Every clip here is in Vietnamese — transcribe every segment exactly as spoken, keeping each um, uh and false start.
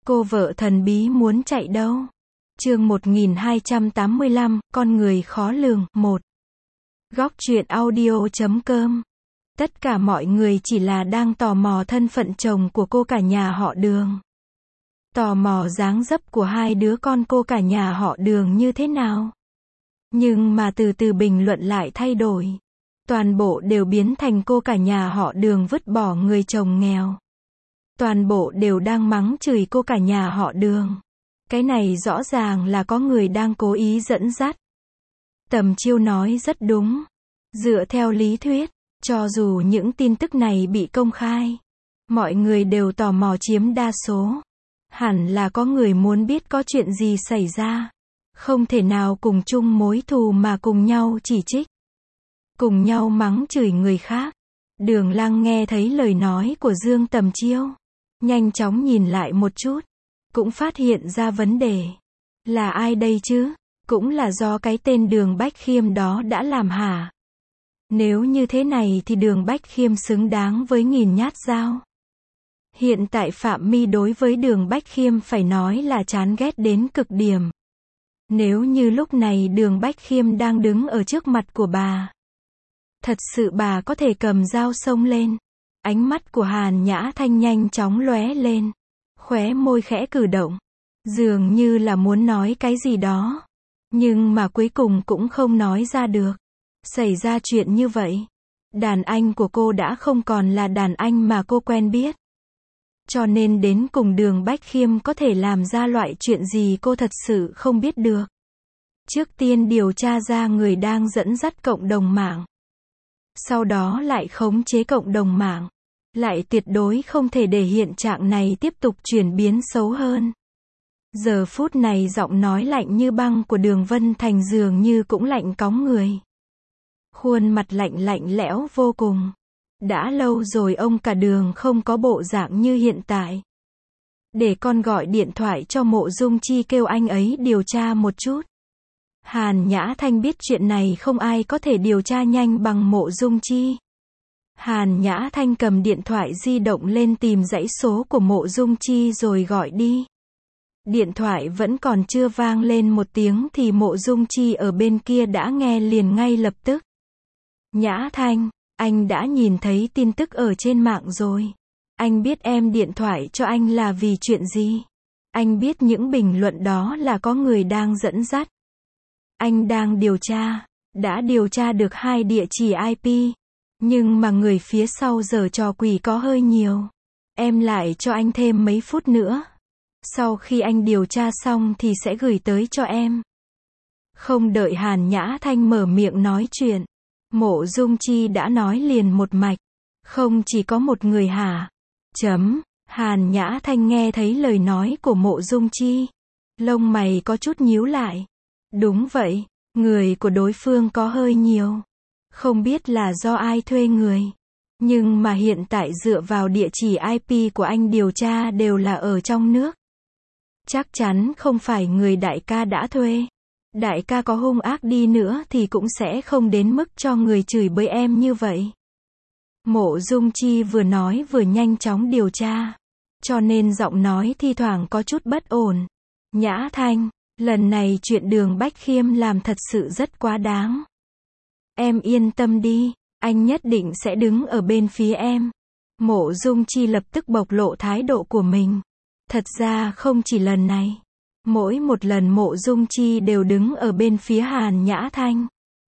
Cô vợ thần bí muốn chạy đâu? Chương một nghìn hai trăm tám mươi lăm, con người khó lường, một. Góc truyện audio chấm com. Tất cả mọi người chỉ là đang tò mò thân phận chồng của cô cả nhà họ Đường. Tò mò dáng dấp của hai đứa con cô cả nhà họ Đường như thế nào. Nhưng mà từ từ bình luận lại thay đổi. Toàn bộ đều biến thành cô cả nhà họ Đường vứt bỏ người chồng nghèo. Toàn bộ đều đang mắng chửi cô cả nhà họ Đường. Cái này rõ ràng là có người đang cố ý dẫn dắt. Tầm Chiêu nói rất đúng. Dựa theo lý thuyết, cho dù những tin tức này bị công khai, mọi người đều tò mò chiếm đa số. Hẳn là có người muốn biết có chuyện gì xảy ra. Không thể nào cùng chung mối thù mà cùng nhau chỉ trích. Cùng nhau mắng chửi người khác. Đường Lăng nghe thấy lời nói của Dương Tầm Chiêu. Nhanh chóng nhìn lại một chút. Cũng phát hiện ra vấn đề. Là ai đây chứ? Cũng là do cái tên Đường Bách Khiêm đó đã làm hả? Nếu như thế này thì Đường Bách Khiêm xứng đáng với nghìn nhát dao. Hiện tại Phạm My đối với Đường Bách Khiêm phải nói là chán ghét đến cực điểm. Nếu như lúc này Đường Bách Khiêm đang đứng ở trước mặt của bà, thật sự bà có thể cầm dao xông lên. Ánh mắt của Hàn Nhã Thanh nhanh chóng lóe lên. Khóe môi khẽ cử động. Dường như là muốn nói cái gì đó. Nhưng mà cuối cùng cũng không nói ra được. Xảy ra chuyện như vậy. Đàn anh của cô đã không còn là đàn anh mà cô quen biết. Cho nên đến cùng Đường Bách Khiêm có thể làm ra loại chuyện gì cô thật sự không biết được. Trước tiên điều tra ra người đang dẫn dắt cộng đồng mạng. Sau đó lại khống chế cộng đồng mạng. Lại tuyệt đối không thể để hiện trạng này tiếp tục chuyển biến xấu hơn. Giờ phút này giọng nói lạnh như băng của Đường Vân Thành dường như cũng lạnh cóng người. Khuôn mặt lạnh lạnh lẽo vô cùng. Đã lâu rồi ông cả Đường không có bộ dạng như hiện tại. Để con gọi điện thoại cho Mộ Dung Chi kêu anh ấy điều tra một chút. Hàn Nhã Thanh biết chuyện này không ai có thể điều tra nhanh bằng Mộ Dung Chi. Hàn Nhã Thanh cầm điện thoại di động lên tìm dãy số của Mộ Dung Chi rồi gọi đi. Điện thoại vẫn còn chưa vang lên một tiếng thì Mộ Dung Chi ở bên kia đã nghe liền ngay lập tức. Nhã Thanh, anh đã nhìn thấy tin tức ở trên mạng rồi. Anh biết em điện thoại cho anh là vì chuyện gì. Anh biết những bình luận đó là có người đang dẫn dắt. Anh đang điều tra, đã điều tra được hai địa chỉ i pê. Nhưng mà người phía sau giở trò quỷ có hơi nhiều. Em lại cho anh thêm mấy phút nữa. Sau khi anh điều tra xong thì sẽ gửi tới cho em. Không đợi Hàn Nhã Thanh mở miệng nói chuyện. Mộ Dung Chi đã nói liền một mạch. Không chỉ có một người hả? Chấm. Hàn Nhã Thanh nghe thấy lời nói của Mộ Dung Chi. Lông mày có chút nhíu lại. Đúng vậy, người của đối phương có hơi nhiều. Không biết là do ai thuê người. Nhưng mà hiện tại dựa vào địa chỉ i pê của anh điều tra đều là ở trong nước. Chắc chắn không phải người đại ca đã thuê. Đại ca có hung ác đi nữa thì cũng sẽ không đến mức cho người chửi bới em như vậy. Mộ Dung Chi vừa nói vừa nhanh chóng điều tra. Cho nên giọng nói thi thoảng có chút bất ổn. Nhã Thanh, lần này chuyện Đường Bách Khiêm làm thật sự rất quá đáng. Em yên tâm đi, anh nhất định sẽ đứng ở bên phía em. Mộ Dung Chi lập tức bộc lộ thái độ của mình. Thật ra không chỉ lần này. Mỗi một lần Mộ Dung Chi đều đứng ở bên phía Hàn Nhã Thanh.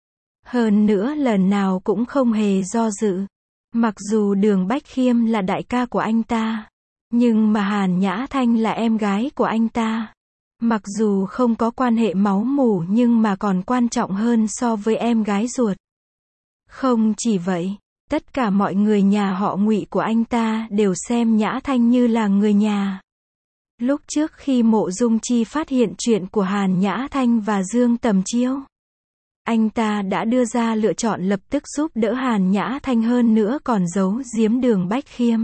Hơn nữa lần nào cũng không hề do dự. Mặc dù Đường Bách Khiêm là đại ca của anh ta. Nhưng mà Hàn Nhã Thanh là em gái của anh ta. Mặc dù không có quan hệ máu mủ nhưng mà còn quan trọng hơn so với em gái ruột. Không chỉ vậy, tất cả mọi người nhà họ Ngụy của anh ta đều xem Nhã Thanh như là người nhà. Lúc trước khi Mộ Dung Chi phát hiện chuyện của Hàn Nhã Thanh và Dương Tầm Chiêu, anh ta đã đưa ra lựa chọn lập tức giúp đỡ Hàn Nhã Thanh hơn nữa còn giấu giếm Đường Bách Khiêm.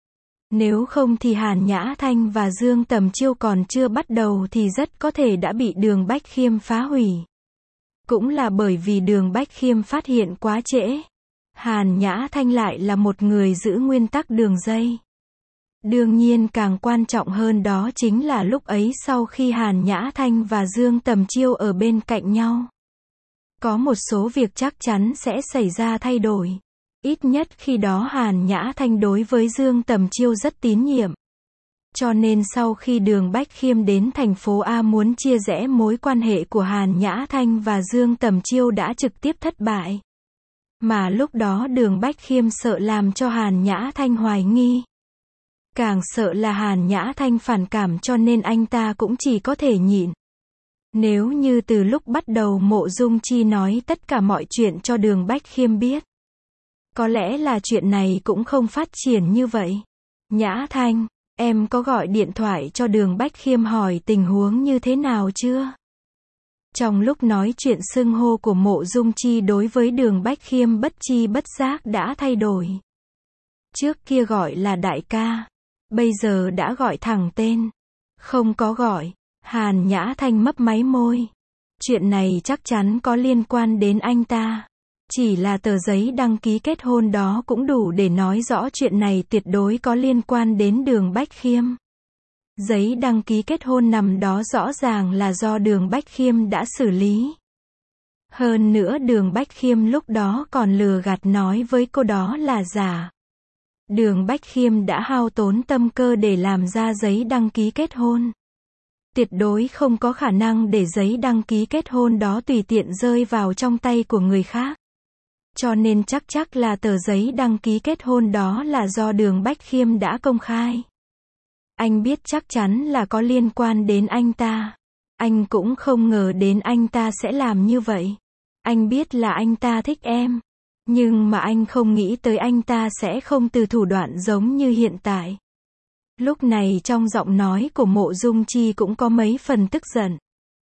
Nếu không thì Hàn Nhã Thanh và Dương Tầm Chiêu còn chưa bắt đầu thì rất có thể đã bị Đường Bách Khiêm phá hủy. Cũng là bởi vì Đường Bách Khiêm phát hiện quá trễ. Hàn Nhã Thanh lại là một người giữ nguyên tắc đường dây. Đương nhiên càng quan trọng hơn đó chính là lúc ấy sau khi Hàn Nhã Thanh và Dương Tầm Chiêu ở bên cạnh nhau. Có một số việc chắc chắn sẽ xảy ra thay đổi. Ít nhất khi đó Hàn Nhã Thanh đối với Dương Tầm Chiêu rất tín nhiệm. Cho nên sau khi Đường Bách Khiêm đến thành phố A muốn chia rẽ mối quan hệ của Hàn Nhã Thanh và Dương Tầm Chiêu đã trực tiếp thất bại. Mà lúc đó Đường Bách Khiêm sợ làm cho Hàn Nhã Thanh hoài nghi. Càng sợ là Hàn Nhã Thanh phản cảm cho nên anh ta cũng chỉ có thể nhịn. Nếu như từ lúc bắt đầu Mộ Dung Chi nói tất cả mọi chuyện cho Đường Bách Khiêm biết, có lẽ là chuyện này cũng không phát triển như vậy. Nhã Thanh, em có gọi điện thoại cho Đường Bách Khiêm hỏi tình huống như thế nào chưa? Trong lúc nói chuyện xưng hô của Mộ Dung Chi đối với Đường Bách Khiêm bất chi bất giác đã thay đổi. Trước kia gọi là đại ca, bây giờ đã gọi thẳng tên. Không có gọi. Hàn Nhã Thanh mấp máy môi. Chuyện này chắc chắn có liên quan đến anh ta. Chỉ là tờ giấy đăng ký kết hôn đó cũng đủ để nói rõ chuyện này tuyệt đối có liên quan đến Đường Bách Khiêm. Giấy đăng ký kết hôn nằm đó rõ ràng là do Đường Bách Khiêm đã xử lý. Hơn nữa Đường Bách Khiêm lúc đó còn lừa gạt nói với cô đó là giả. Đường Bách Khiêm đã hao tốn tâm cơ để làm ra giấy đăng ký kết hôn. Tuyệt đối không có khả năng để giấy đăng ký kết hôn đó tùy tiện rơi vào trong tay của người khác. Cho nên chắc chắc là tờ giấy đăng ký kết hôn đó là do Đường Bách Khiêm đã công khai. Anh biết chắc chắn là có liên quan đến anh ta. Anh cũng không ngờ đến anh ta sẽ làm như vậy. Anh biết là anh ta thích em. Nhưng mà anh không nghĩ tới anh ta sẽ không từ thủ đoạn giống như hiện tại. Lúc này trong giọng nói của Mộ Dung Chi cũng có mấy phần tức giận.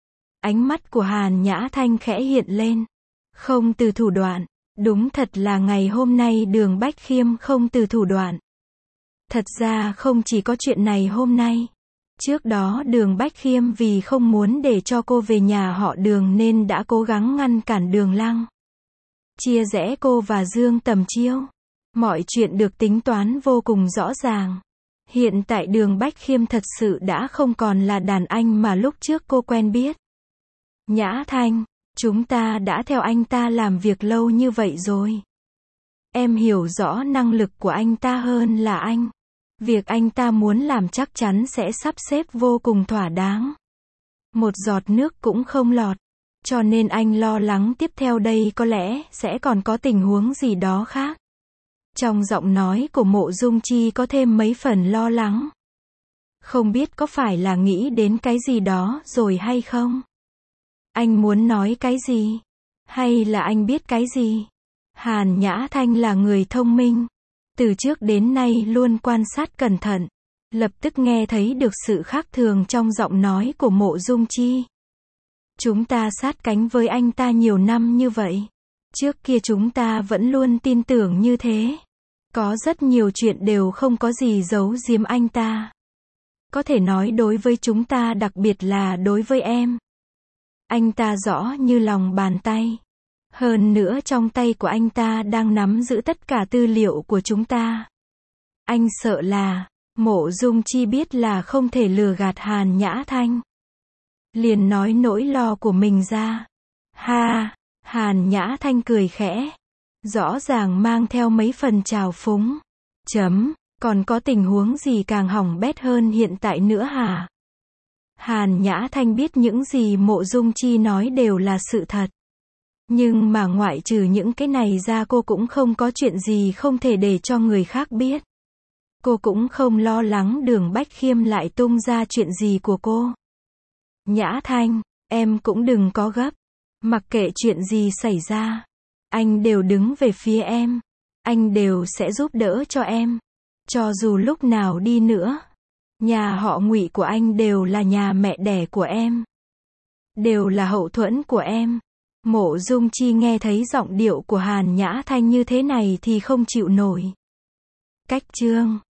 Ánh mắt của Hàn Nhã Thanh khẽ hiện lên. Không từ thủ đoạn. Đúng thật là ngày hôm nay Đường Bách Khiêm không từ thủ đoạn. Thật ra không chỉ có chuyện này hôm nay. Trước đó Đường Bách Khiêm vì không muốn để cho cô về nhà họ Đường nên đã cố gắng ngăn cản Đường Lăng. Chia rẽ cô và Dương Tầm Chiêu. Mọi chuyện được tính toán vô cùng rõ ràng. Hiện tại Đường Bách Khiêm thật sự đã không còn là đàn anh mà lúc trước cô quen biết. Nhã Thanh, chúng ta đã theo anh ta làm việc lâu như vậy rồi. Em hiểu rõ năng lực của anh ta hơn là anh. Việc anh ta muốn làm chắc chắn sẽ sắp xếp vô cùng thỏa đáng. Một giọt nước cũng không lọt. Cho nên anh lo lắng tiếp theo đây có lẽ sẽ còn có tình huống gì đó khác. Trong giọng nói của Mộ Dung Chi có thêm mấy phần lo lắng. Không biết có phải là nghĩ đến cái gì đó rồi hay không? Anh muốn nói cái gì? Hay là anh biết cái gì? Hàn Nhã Thanh là người thông minh. Từ trước đến nay luôn quan sát cẩn thận. Lập tức nghe thấy được sự khác thường trong giọng nói của Mộ Dung Chi. Chúng ta sát cánh với anh ta nhiều năm như vậy. Trước kia chúng ta vẫn luôn tin tưởng như thế. Có rất nhiều chuyện đều không có gì giấu giếm anh ta. Có thể nói đối với chúng ta đặc biệt là đối với em. Anh ta rõ như lòng bàn tay. Hơn nữa trong tay của anh ta đang nắm giữ tất cả tư liệu của chúng ta. Anh sợ là, Mộ Dung Chi biết là không thể lừa gạt Hàn Nhã Thanh. Liền nói nỗi lo của mình ra. Ha, Hàn Nhã Thanh cười khẽ. Rõ ràng mang theo mấy phần trào phúng. Chấm, còn có tình huống gì càng hỏng bét hơn hiện tại nữa hả? Hàn Nhã Thanh biết những gì Mộ Dung Chi nói đều là sự thật. Nhưng mà ngoại trừ những cái này ra cô cũng không có chuyện gì không thể để cho người khác biết. Cô cũng không lo lắng Đường Bách Khiêm lại tung ra chuyện gì của cô. Nhã Thanh, em cũng đừng có gấp. Mặc kệ chuyện gì xảy ra, anh đều đứng về phía em. Anh đều sẽ giúp đỡ cho em. Cho dù lúc nào đi nữa, nhà họ Ngụy của anh đều là nhà mẹ đẻ của em. Đều là hậu thuẫn của em. Mộ Dung Chi nghe thấy giọng điệu của Hàn Nhã Thanh như thế này thì không chịu nổi. Cách chương